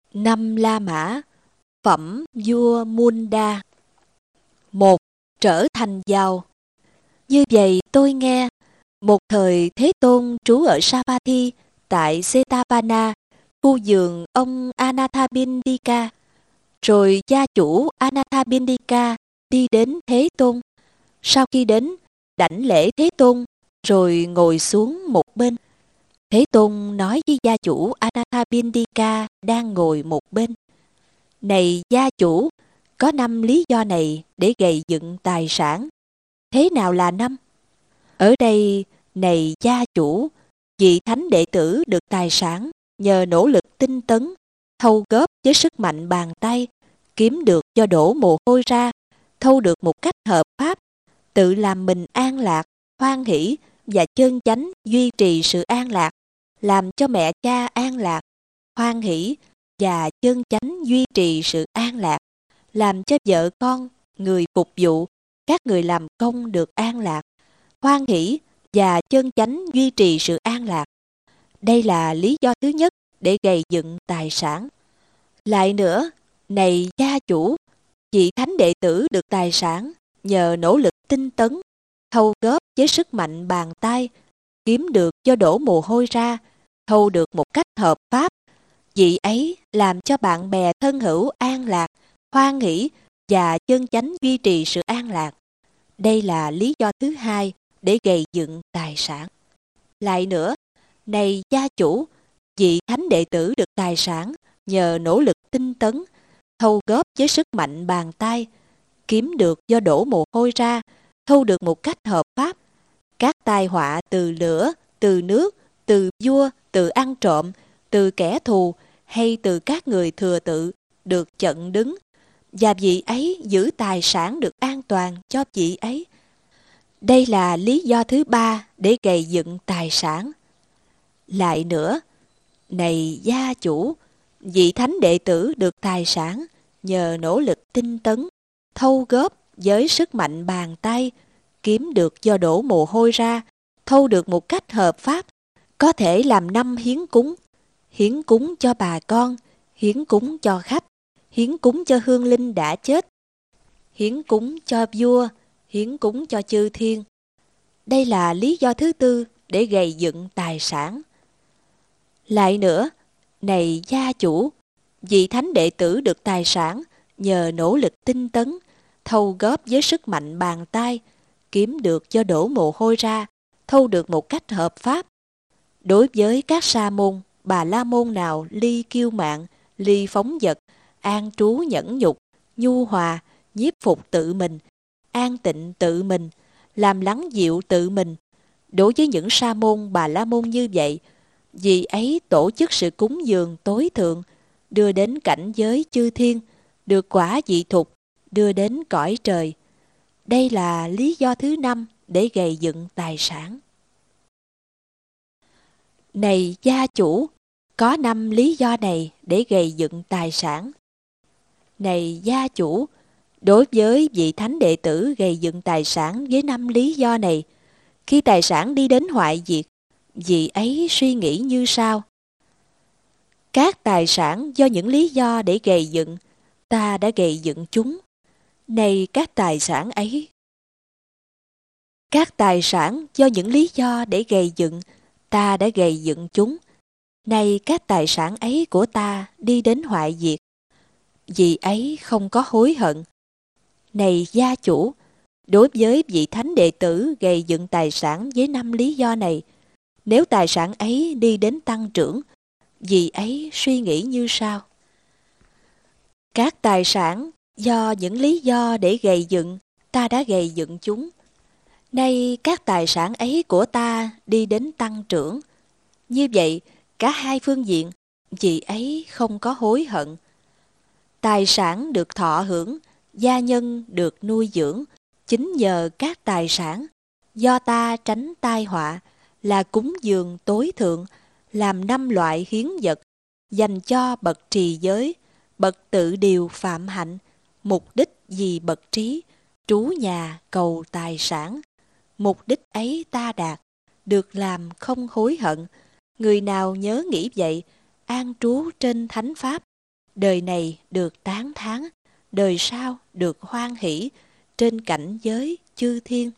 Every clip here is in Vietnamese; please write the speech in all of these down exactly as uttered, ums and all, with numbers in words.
Năm La Mã, phẩm vua Munda. Một. Trở thành giàu. Như vậy tôi nghe, một thời Thế Tôn trú ở Savatthi tại Setavana, khu vườn ông Anathapindika. Rồi gia chủ Anathapindika đi đến Thế Tôn. Sau khi đến, đảnh lễ Thế Tôn, rồi ngồi xuống một bên. Thế Tôn nói với gia chủ Anathapindika đang ngồi một bên: Này gia chủ, có năm lý do này để gầy dựng tài sản. Thế nào là năm? Ở đây, này gia chủ, vị thánh đệ tử được tài sản nhờ nỗ lực tinh tấn, thâu góp với sức mạnh bàn tay, kiếm được do đổ mồ hôi ra, thâu được một cách hợp pháp, tự làm mình an lạc, hoan hỷ và chân chánh duy trì sự an lạc, làm cho mẹ cha an lạc, hoan hỷ và chân chánh duy trì sự an lạc, làm cho vợ con, người phục vụ, các người làm công được an lạc, hoan hỷ và chân chánh duy trì sự an lạc. Đây là lý do thứ nhất để gầy dựng tài sản. Lại nữa, này gia chủ, vị thánh đệ tử được tài sản nhờ nỗ lực tinh tấn, thâu góp với sức mạnh bàn tay, kiếm được do đổ mồ hôi ra, thâu được một cách hợp pháp. Vị ấy làm cho bạn bè thân hữu an lạc, hoan hỷ và chân chánh duy trì sự an lạc. Đây là lý do thứ hai để gầy dựng tài sản. Lại nữa, này gia chủ, vị thánh đệ tử được tài sản nhờ nỗ lực tinh tấn, thâu góp với sức mạnh bàn tay, kiếm được do đổ mồ hôi ra, thâu được một cách hợp pháp. Các tai họa từ lửa, từ nước, từ vua, từ ăn trộm, từ kẻ thù hay từ các người thừa tự được chặn đứng, và vị ấy giữ tài sản được an toàn cho vị ấy. Đây là lý do thứ ba để gầy dựng tài sản. Lại nữa, này gia chủ, vị thánh đệ tử được tài sản nhờ nỗ lực tinh tấn, thâu góp với sức mạnh bàn tay, kiếm được do đổ mồ hôi ra, thâu được một cách hợp pháp, có thể làm năm hiến cúng: hiến cúng cho bà con, hiến cúng cho khách, hiến cúng cho hương linh đã chết, hiến cúng cho vua, hiến cúng cho chư thiên. Đây là lý do thứ tư để gầy dựng tài sản. Lại nữa, này gia chủ, vị thánh đệ tử được tài sản nhờ nỗ lực tinh tấn, thâu góp với sức mạnh bàn tay, kiếm được do đổ mồ hôi ra, thâu được một cách hợp pháp. Đối với các sa môn, bà la môn nào ly kiêu mạn, ly phóng dật, an trú nhẫn nhục, nhu hòa, nhiếp phục tự mình, an tịnh tự mình, làm lắng dịu tự mình, đối với những sa môn bà la môn như vậy, vì ấy tổ chức sự cúng dường tối thượng, đưa đến cảnh giới chư thiên, được quả vị thục, đưa đến cõi trời. Đây là lý do thứ năm để gầy dựng tài sản. Này gia chủ, có năm lý do này để gầy dựng tài sản. Này gia chủ, đối với vị thánh đệ tử gầy dựng tài sản với năm lý do này, khi tài sản đi đến hoại diệt, vị ấy suy nghĩ như sau: Các tài sản do những lý do để gầy dựng, ta đã gầy dựng chúng. Này các tài sản ấy, các tài sản do những lý do để gầy dựng, ta đã gầy dựng chúng. Này các tài sản ấy của ta đi đến hoại diệt, vì ấy không có hối hận. Này gia chủ, đối với vị thánh đệ tử gầy dựng tài sản với năm lý do này, nếu tài sản ấy đi đến tăng trưởng, vị ấy suy nghĩ như sau: Các tài sản do những lý do để gầy dựng, ta đã gầy dựng chúng. Nay các tài sản ấy của ta đi đến tăng trưởng. Như vậy, cả hai phương diện, vị ấy không có hối hận. Tài sản được thọ hưởng, gia nhân được nuôi dưỡng, chính nhờ các tài sản, do ta tránh tai họa, là cúng dường tối thượng, làm năm loại hiến vật, dành cho bậc trì giới, bậc tự điều phạm hạnh, mục đích vì bậc trí, trú nhà cầu tài sản. Mục đích ấy ta đạt, được làm không hối hận. Người nào nhớ nghĩ vậy, an trú trên thánh pháp, đời này được tán thán, đời sau được hoan hỷ trên cảnh giới chư thiên.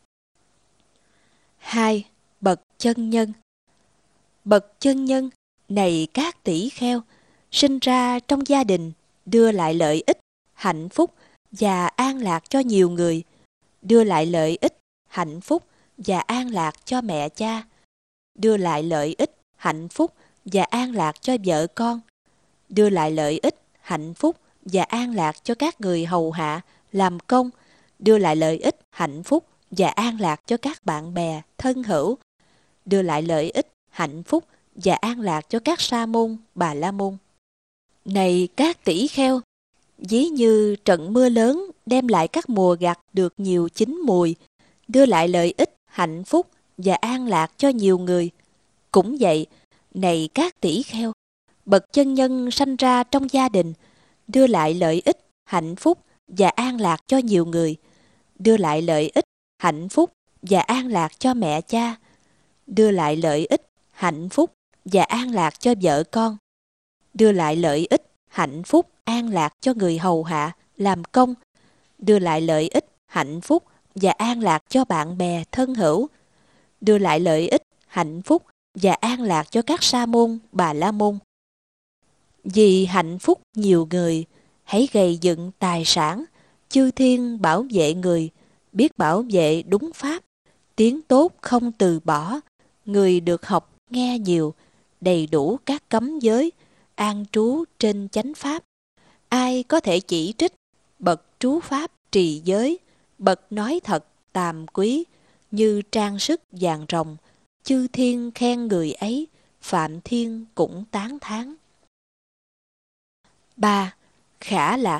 Hai. Bậc chân nhân. Bậc chân nhân này các tỷ kheo, sinh ra trong gia đình, đưa lại lợi ích, hạnh phúc và an lạc cho nhiều người, đưa lại lợi ích, hạnh phúc và an lạc cho mẹ cha, đưa lại lợi ích, hạnh phúc và an lạc cho vợ con, đưa lại lợi ích, hạnh phúc và an lạc cho các người hầu hạ, làm công, đưa lại lợi ích, hạnh phúc và an lạc cho các bạn bè, thân hữu, đưa lại lợi ích, hạnh phúc và an lạc cho các sa môn, bà la môn. Này các tỷ kheo, ví như trận mưa lớn đem lại các mùa gặt được nhiều chín mùi, đưa lại lợi ích, hạnh phúc và an lạc cho nhiều người. Cũng vậy, này các tỷ kheo, bậc chân nhân sanh ra trong gia đình, đưa lại lợi ích, hạnh phúc và an lạc cho nhiều người, đưa lại lợi ích, hạnh phúc và an lạc cho mẹ cha, đưa lại lợi ích, hạnh phúc và an lạc cho vợ con, đưa lại lợi ích, hạnh phúc, an lạc cho người hầu hạ, làm công, đưa lại lợi ích, hạnh phúc và an lạc cho bạn bè, thân hữu, đưa lại lợi ích, hạnh phúc và an lạc cho các sa môn, bà la môn. Vì hạnh phúc nhiều người, hãy gầy dựng tài sản, chư thiên bảo vệ người, biết bảo vệ đúng pháp, tiếng tốt không từ bỏ, người được học nghe nhiều, đầy đủ các cấm giới, an trú trên chánh pháp. Ai có thể chỉ trích, bậc trú pháp trì giới, bậc nói thật tàm quý, như trang sức vàng rồng, chư thiên khen người ấy, phạm thiên cũng tán thán. Ba. Khả lạc.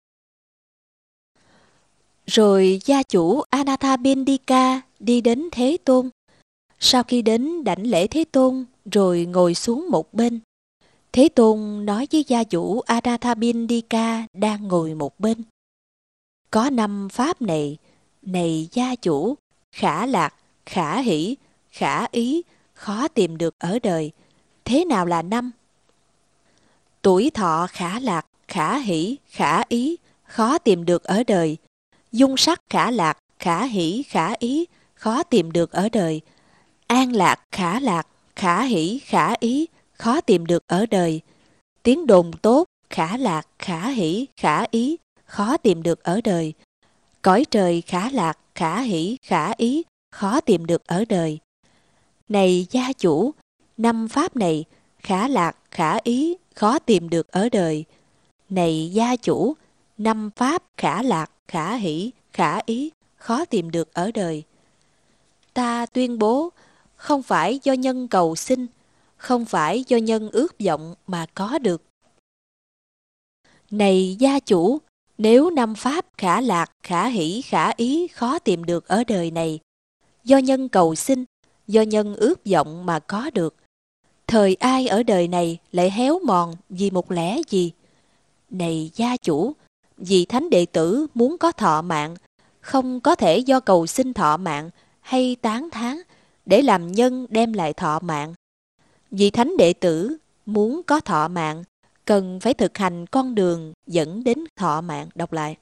Rồi gia chủ Anathapindika đi đến Thế Tôn. Sau khi đến đảnh lễ Thế Tôn, rồi ngồi xuống một bên. Thế Tôn nói với gia chủ Anathapindika đang ngồi một bên: có năm pháp này, này gia chủ, khả lạc, khả hỷ, khả ý, khó tìm được ở đời. Thế nào là năm? Tuổi thọ khả lạc, khả hỷ, khả ý, khó tìm được ở đời. Dung sắc khả lạc, khả hỷ, khả ý, khó tìm được ở đời. An lạc khả lạc, khả hỷ, khả ý, khó tìm được ở đời. Tiếng đồn tốt khả lạc, khả hỷ, khả ý, khó tìm được ở đời. Cõi trời khả lạc, khả hỷ, khả ý, khó tìm được ở đời. Này gia chủ, năm pháp này, khả lạc, khả ý, khó tìm được ở đời. Này gia chủ, năm pháp khả lạc, khả hỷ, khả ý, khó tìm được ở đời. Ta tuyên bố, không phải do nhân cầu xin, không phải do nhân ước vọng mà có được. Này gia chủ, nếu năm pháp khả lạc, khả hỷ, khả ý khó tìm được ở đời này, do nhân cầu xin, do nhân ước vọng mà có được, thời ai ở đời này lại héo mòn vì một lẽ gì? Này gia chủ, vì thánh đệ tử muốn có thọ mạng, không có thể do cầu xin thọ mạng hay tán thán để làm nhân đem lại thọ mạng. Vì thánh đệ tử muốn có thọ mạng, cần phải thực hành con đường dẫn đến thọ mạng. Đọc lại.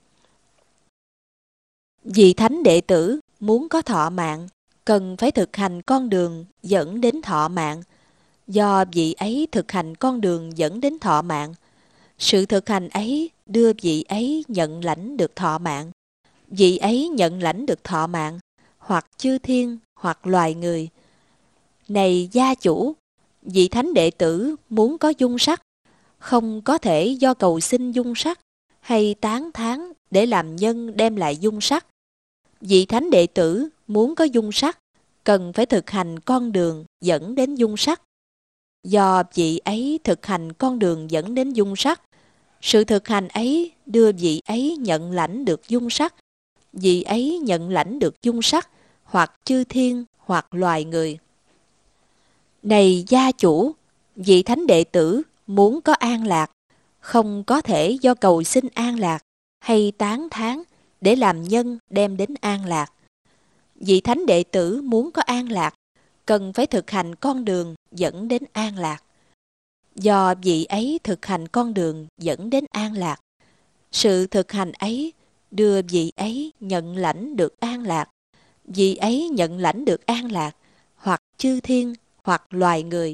Vì thánh đệ tử muốn có thọ mạng, cần phải thực hành con đường dẫn đến thọ mạng. Do vị ấy thực hành con đường dẫn đến thọ mạng, sự thực hành ấy đưa vị ấy nhận lãnh được thọ mạng. Vị ấy nhận lãnh được thọ mạng, hoặc chư thiên, hoặc loài người. Này gia chủ, vị thánh đệ tử muốn có dung sắc, không có thể do cầu xin dung sắc hay tán thán để làm nhân đem lại dung sắc. Vị thánh đệ tử muốn có dung sắc, cần phải thực hành con đường dẫn đến dung sắc. Do vị ấy thực hành con đường dẫn đến dung sắc, sự thực hành ấy đưa vị ấy nhận lãnh được dung sắc. Vị ấy nhận lãnh được dung sắc, hoặc chư thiên, hoặc loài người. Này gia chủ, vị thánh đệ tử muốn có an lạc, không có thể do cầu xin an lạc hay tán thán để làm nhân đem đến an lạc. Vị thánh đệ tử muốn có an lạc, cần phải thực hành con đường dẫn đến an lạc. do vị ấy thực hành con đường dẫn đến an lạc. Sự thực hành ấy đưa vị ấy nhận lãnh được an lạc. Vị ấy nhận lãnh được an lạc, hoặc chư thiên, hoặc loài người.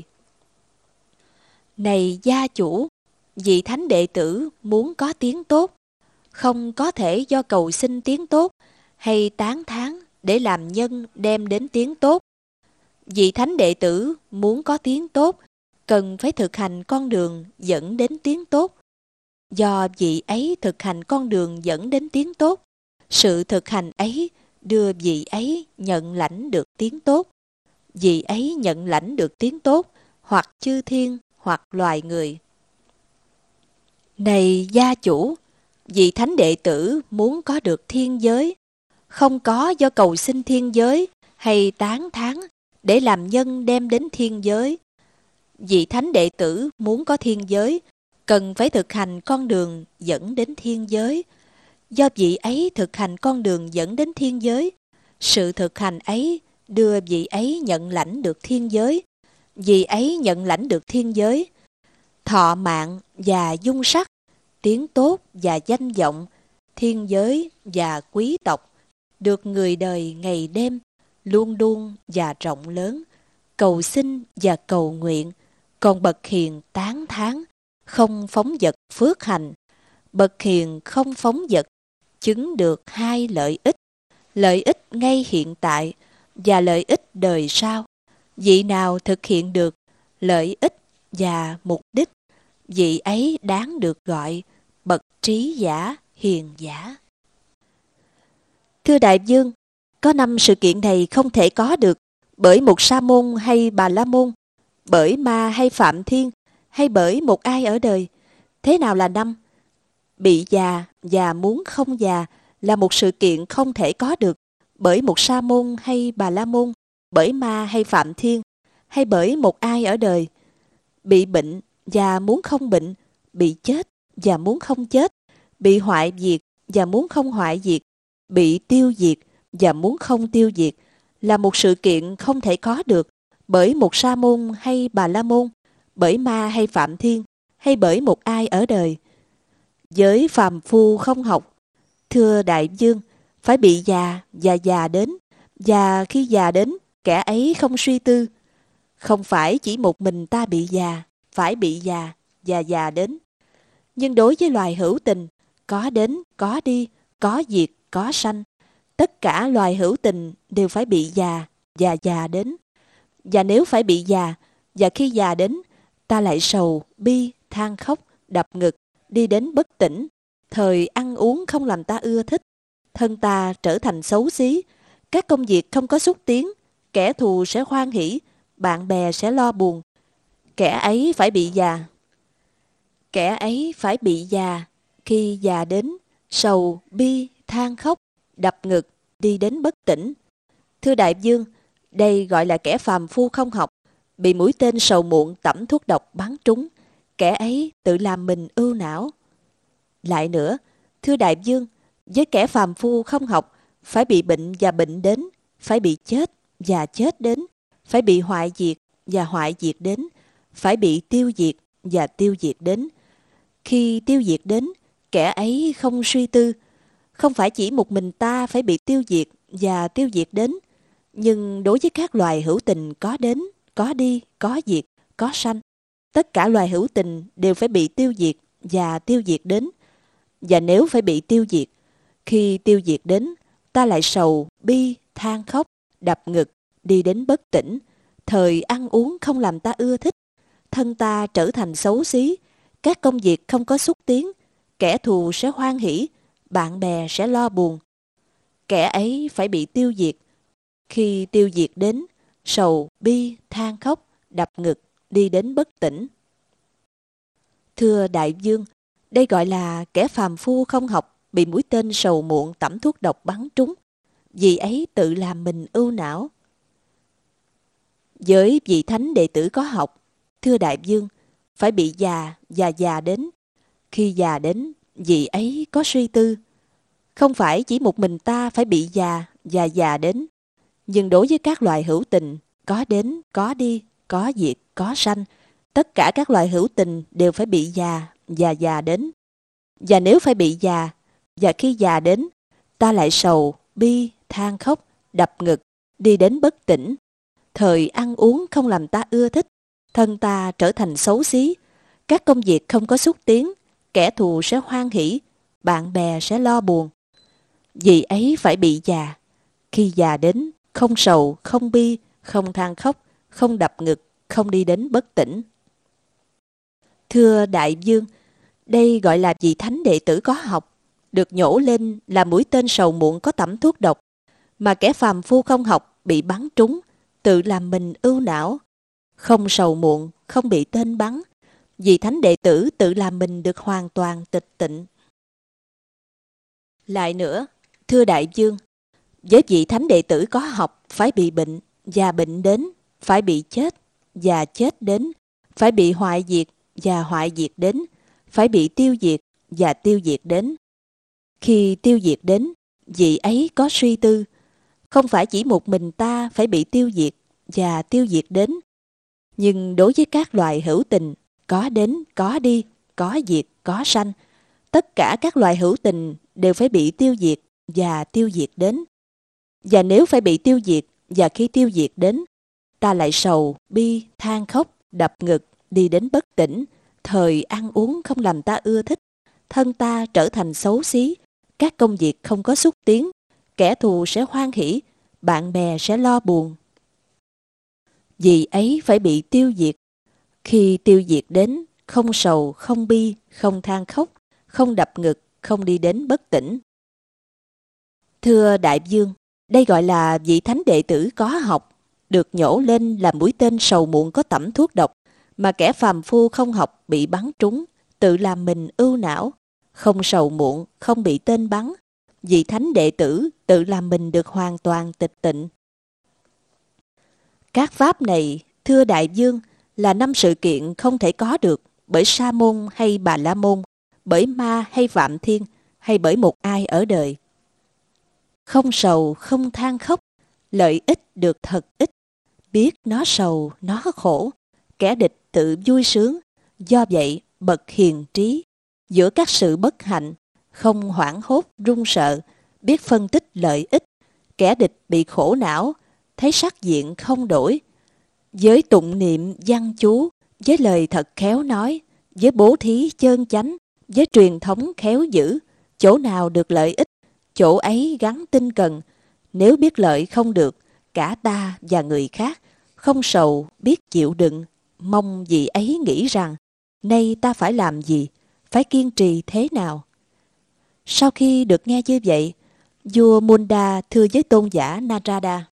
Này gia chủ, vị thánh đệ tử muốn có tiếng tốt, không có thể do cầu xin tiếng tốt hay tán thán để làm nhân đem đến tiếng tốt. Vị thánh đệ tử muốn có tiếng tốt, cần phải thực hành con đường dẫn đến tiếng tốt. Do vị ấy thực hành con đường dẫn đến tiếng tốt, sự thực hành ấy đưa vị ấy nhận lãnh được tiếng tốt. Vị ấy nhận lãnh được tiếng tốt, hoặc chư thiên, hoặc loài người. Này gia chủ, vị thánh đệ tử muốn có được thiên giới, không có do cầu xin thiên giới hay tán thán để làm nhân đem đến thiên giới. Vị thánh đệ tử muốn có thiên giới, cần phải thực hành con đường dẫn đến thiên giới. Do vị ấy thực hành con đường dẫn đến thiên giới, sự thực hành ấy đưa vị ấy nhận lãnh được thiên giới. Vị ấy nhận lãnh được thiên giới, thọ mạng và dung sắc, tiếng tốt và danh vọng, thiên giới và quý tộc, được người đời ngày đêm, luôn luôn và rộng lớn, cầu xin và cầu nguyện. Còn bậc hiền tán thán, không phóng dật phước hành. Bậc hiền không phóng dật, chứng được hai lợi ích, lợi ích ngay hiện tại và lợi ích đời sau. Vị nào thực hiện được lợi ích và mục đích, vị ấy đáng được gọi bậc trí giả, hiền giả. Thưa đại vương, có năm sự kiện này không thể có được bởi một sa môn hay bà la môn, bởi ma hay phạm thiên, hay bởi một ai ở đời. Thế nào là năm? Bị già và muốn không già là một sự kiện không thể có được bởi một sa môn hay bà la môn, bởi ma hay phạm thiên, hay bởi một ai ở đời. Bị bệnh và muốn không bệnh, bị chết và muốn không chết, bị hoại diệt và muốn không hoại diệt, bị tiêu diệt và muốn không tiêu diệt là một sự kiện không thể có được bởi một sa môn hay bà la môn, bởi ma hay phạm thiên, hay bởi một ai ở đời. Với phàm phu không học, thưa đại vương, phải bị già và già đến, và khi già đến, kẻ ấy không suy tư. Không phải chỉ một mình ta bị già, phải bị già và già đến. Nhưng đối với loài hữu tình, có đến, có đi, có diệt, có sanh, tất cả loài hữu tình đều phải bị già và già đến. Và nếu phải bị già, và khi già đến, ta lại sầu, bi, than khóc, đập ngực, đi đến bất tỉnh. Thời ăn uống không làm ta ưa thích, thân ta trở thành xấu xí, các công việc không có xúc tiến, kẻ thù sẽ hoan hỉ, bạn bè sẽ lo buồn. Kẻ ấy phải bị già. Kẻ ấy phải bị già, khi già đến, sầu, bi, than khóc, đập ngực, đi đến bất tỉnh. Thưa đại vương, đây gọi là kẻ phàm phu không học, bị mũi tên sầu muộn tẩm thuốc độc bắn trúng. Kẻ ấy tự làm mình ưu não. Lại nữa, thưa đại vương, với kẻ phàm phu không học, phải bị bệnh và bệnh đến, phải bị chết và chết đến, phải bị hoại diệt và hoại diệt đến, phải bị tiêu diệt và tiêu diệt đến. Khi tiêu diệt đến, kẻ ấy không suy tư. Không phải chỉ một mình ta phải bị tiêu diệt và tiêu diệt đến, nhưng đối với các loài hữu tình có đến, có đi, có diệt, có sanh, tất cả loài hữu tình đều phải bị tiêu diệt và tiêu diệt đến. Và nếu phải bị tiêu diệt, khi tiêu diệt đến, ta lại sầu, bi, than khóc, đập ngực, đi đến bất tỉnh. Thời ăn uống không làm ta ưa thích, thân ta trở thành xấu xí, các công việc không có xúc tiến, kẻ thù sẽ hoan hỉ, bạn bè sẽ lo buồn. Kẻ ấy phải bị tiêu diệt. Khi tiêu diệt đến, sầu, bi, than khóc, đập ngực, đi đến bất tỉnh. Thưa đại vương, đây gọi là kẻ phàm phu không học, bị mũi tên sầu muộn tẩm thuốc độc bắn trúng. Vì ấy tự làm mình ưu não. Với vị thánh đệ tử có học, thưa đại vương, phải bị già và già đến. Khi già đến, vị ấy có suy tư. Không phải chỉ một mình ta phải bị già và già đến, nhưng đối với các loài hữu tình, có đến, có đi, có diệt, có sanh, tất cả các loài hữu tình đều phải bị già và già đến. Và nếu phải bị già, và khi già đến, ta lại sầu, bi, than khóc, đập ngực, đi đến bất tỉnh. Thời ăn uống không làm ta ưa thích, thân ta trở thành xấu xí, các công việc không có xúc tiến, kẻ thù sẽ hoan hỉ, bạn bè sẽ lo buồn. Vì ấy phải bị già. Khi già đến, không sầu, không bi, không than khóc, không đập ngực, không đi đến bất tỉnh. Thưa đại vương, đây gọi là vị thánh đệ tử có học, được nhổ lên là mũi tên sầu muộn có tẩm thuốc độc, mà kẻ phàm phu không học bị bắn trúng, tự làm mình ưu não. Không sầu muộn, không bị tên bắn, vì thánh đệ tử tự làm mình được hoàn toàn tịch tịnh. Lại nữa, thưa đại vương, với vị thánh đệ tử có học phải bị bệnh, và bệnh đến, phải bị chết, và chết đến, phải bị hoại diệt, và hoại diệt đến, phải bị tiêu diệt, và tiêu diệt đến. Khi tiêu diệt đến, vị ấy có suy tư, không phải chỉ một mình ta phải bị tiêu diệt và tiêu diệt đến, nhưng đối với các loài hữu tình, có đến, có đi, có diệt, có sanh, tất cả các loài hữu tình đều phải bị tiêu diệt và tiêu diệt đến. Và nếu phải bị tiêu diệt và khi tiêu diệt đến, ta lại sầu, bi, than khóc, đập ngực, đi đến bất tỉnh, thời ăn uống không làm ta ưa thích, thân ta trở thành xấu xí, các công việc không có xúc tiến, kẻ thù sẽ hoan hỉ, bạn bè sẽ lo buồn. Vì ấy phải bị tiêu diệt. Khi tiêu diệt đến, không sầu, không bi, không than khóc, không đập ngực, không đi đến bất tỉnh. Thưa đại vương, đây gọi là vị thánh đệ tử có học, được nhổ lên là mũi tên sầu muộn có tẩm thuốc độc, mà kẻ phàm phu không học bị bắn trúng, tự làm mình ưu não. Không sầu muộn, không bị tên bắn, vị thánh đệ tử tự làm mình được hoàn toàn tịch tịnh. Các pháp này, thưa đại vương, là năm sự kiện không thể có được bởi Sa môn hay Bà La môn, bởi ma hay Phạm Thiên, hay bởi một ai ở đời. Không sầu, không than khóc, lợi ích được thật ít, biết nó sầu, nó khổ, kẻ địch tự vui sướng, do vậy bậc hiền trí, giữa các sự bất hạnh, không hoảng hốt run sợ, biết phân tích lợi ích, kẻ địch bị khổ não, thấy sắc diện không đổi. Với tụng niệm văn chú, với lời thật khéo nói, với bố thí chơn chánh, với truyền thống khéo giữ, chỗ nào được lợi ích, chỗ ấy gắn tinh cần. Nếu biết lợi không được, cả ta và người khác, không sầu biết chịu đựng, mong vị ấy nghĩ rằng, nay ta phải làm gì, phải kiên trì thế nào. Sau khi được nghe như vậy, vua Munda thưa với tôn giả Narada: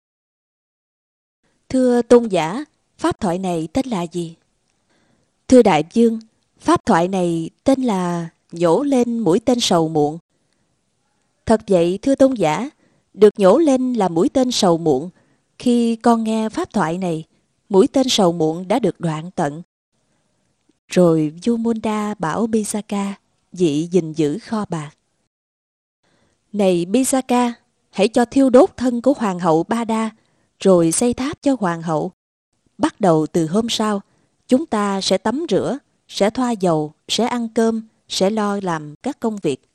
Thưa tôn giả, pháp thoại này tên là gì? Thưa đại vương, pháp thoại này tên là nhổ lên mũi tên sầu muộn. Thật vậy thưa tôn giả, được nhổ lên là mũi tên sầu muộn. Khi con nghe pháp thoại này, mũi tên sầu muộn đã được đoạn tận. Rồi vua Munda bảo Bisaka, vị gìn giữ kho bạc: Này Bisaka, hãy cho thiêu đốt thân của hoàng hậu Ba Đa, rồi xây tháp cho hoàng hậu. Bắt đầu từ hôm sau, chúng ta sẽ tắm rửa, sẽ thoa dầu, sẽ ăn cơm, sẽ lo làm các công việc.